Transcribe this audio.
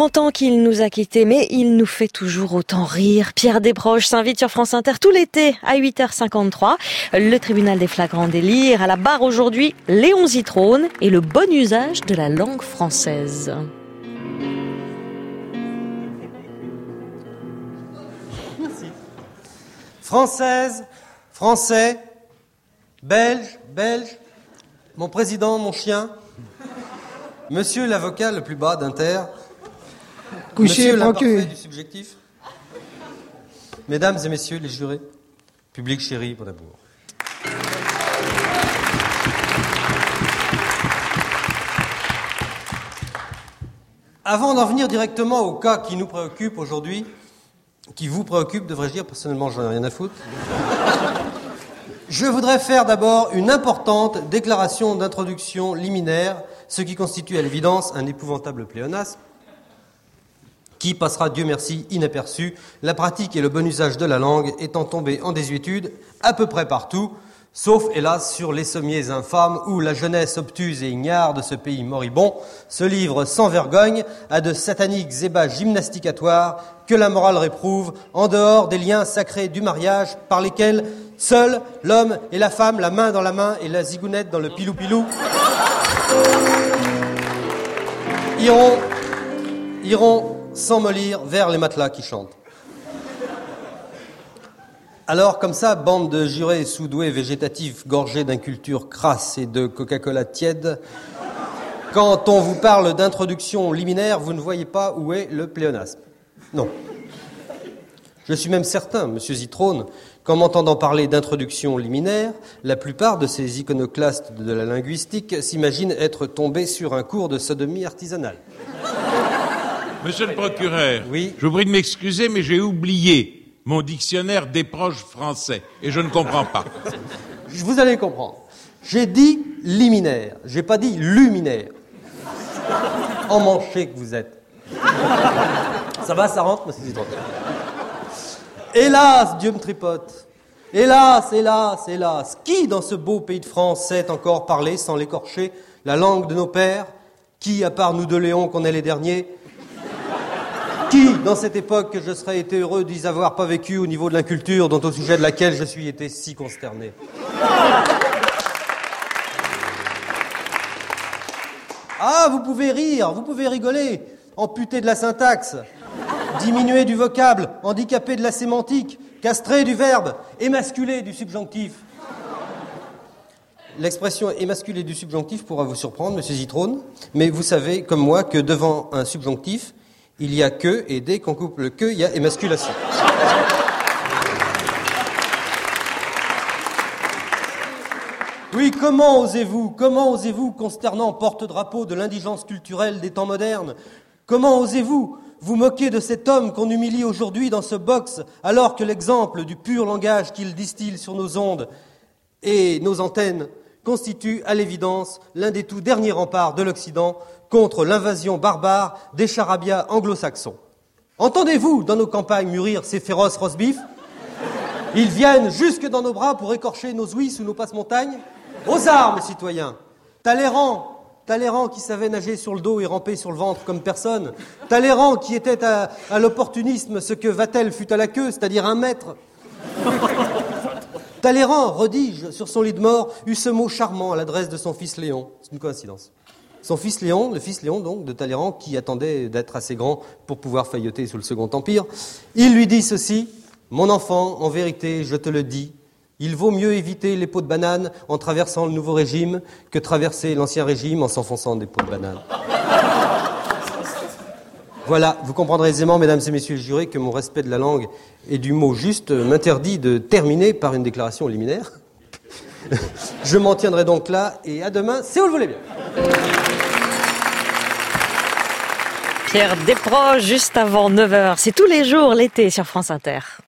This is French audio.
30 ans qu'il nous a quittés, mais il nous fait toujours autant rire. Pierre Desproges s'invite sur France Inter tout l'été à 8h53. Le tribunal des flagrants délits. À la barre aujourd'hui, Léon Zitrone et le bon usage de la langue française. Merci. Française, français, belge, mon président, mon chien, monsieur l'avocat le plus bas d'Inter, monsieur l'imparfait du subjectif, mesdames et messieurs les jurés, public chéri, bon amour. Avant d'en venir directement au cas qui nous préoccupe aujourd'hui, qui vous préoccupe, devrais-je dire, personnellement j'en ai rien à foutre, je voudrais faire d'abord une importante déclaration d'introduction liminaire, ce qui constitue à l'évidence un épouvantable pléonasme, qui passera, Dieu merci, inaperçu, la pratique et le bon usage de la langue étant tombés en désuétude à peu près partout, sauf, hélas, sur les sommiers infâmes où la jeunesse obtuse et ignare de ce pays moribond se livre sans vergogne à de sataniques ébats gymnasticatoires que la morale réprouve en dehors des liens sacrés du mariage par lesquels seuls l'homme et la femme, la main dans la main et la zigounette dans le pilou-pilou, iront sans mollir vers les matelas qui chantent. Alors, comme ça, bande de jurés sous-doués végétatifs gorgés d'inculture crasse et de Coca-Cola tiède, quand on vous parle d'introduction liminaire, vous ne voyez pas où est le pléonasme. Non. Je suis même certain, monsieur Zitrone, qu'en m'entendant parler d'introduction liminaire, la plupart de ces iconoclastes de la linguistique s'imaginent être tombés sur un cours de sodomie artisanale. Monsieur le procureur, oui. Je vous prie de m'excuser, mais j'ai oublié mon dictionnaire Desproges français, et je ne comprends pas. Vous allez comprendre. J'ai dit liminaire, j'ai pas dit luminaire. Emmanché que vous êtes. Ça va, ça rentre, monsieur Zitrone. Hélas, Dieu me tripote. Hélas, hélas, hélas. Qui dans ce beau pays de France sait encore parler sans l'écorcher la langue de nos pères? Qui, à part nous deux Léons, qu'on est les derniers? Qui, dans cette époque que je serais été heureux d'y avoir pas vécu au niveau de l'inculture dont au sujet de laquelle je suis été si consterné? Ah, vous pouvez rire, vous pouvez rigoler, amputer de la syntaxe, diminuer du vocable, handicaper de la sémantique, castrer du verbe, émasculer du subjonctif. L'expression émasculer du subjonctif pourra vous surprendre, monsieur Zitrone, mais vous savez, comme moi, que devant un subjonctif, il y a que, et dès qu'on coupe le que, il y a émasculation. Oui, comment osez-vous, consternant porte-drapeau de l'indigence culturelle des temps modernes, comment osez-vous vous moquer de cet homme qu'on humilie aujourd'hui dans ce box, alors que l'exemple du pur langage qu'il distille sur nos ondes et nos antennes constitue à l'évidence l'un des tout derniers remparts de l'Occident contre l'invasion barbare des charabia anglo-saxons. Entendez-vous dans nos campagnes mûrir ces féroces roast-beef? Ils viennent jusque dans nos bras pour écorcher nos ouïes sous nos passe-montagnes. Aux armes, citoyens! Talleyrand qui savait nager sur le dos et ramper sur le ventre comme personne. Talleyrand qui était à l'opportunisme ce que Vatel fut à la queue, c'est-à-dire un maître. Talleyrand, redige sur son lit de mort, eut ce mot charmant à l'adresse de son fils Léon. C'est une coïncidence. Son fils Léon, le fils Léon donc de Talleyrand, qui attendait d'être assez grand pour pouvoir failloter sous le Second Empire, il lui dit ceci: « Mon enfant, en vérité, je te le dis, il vaut mieux éviter les pots de banane en traversant le nouveau régime que traverser l'ancien régime en s'enfonçant des pots de banane. » Voilà, vous comprendrez aisément, mesdames et messieurs les jurés, que mon respect de la langue et du mot juste m'interdit de terminer par une déclaration liminaire. Je m'en tiendrai donc là, et à demain, si vous le voulez bien. Pierre Desproges, juste avant 9h. C'est tous les jours l'été sur France Inter.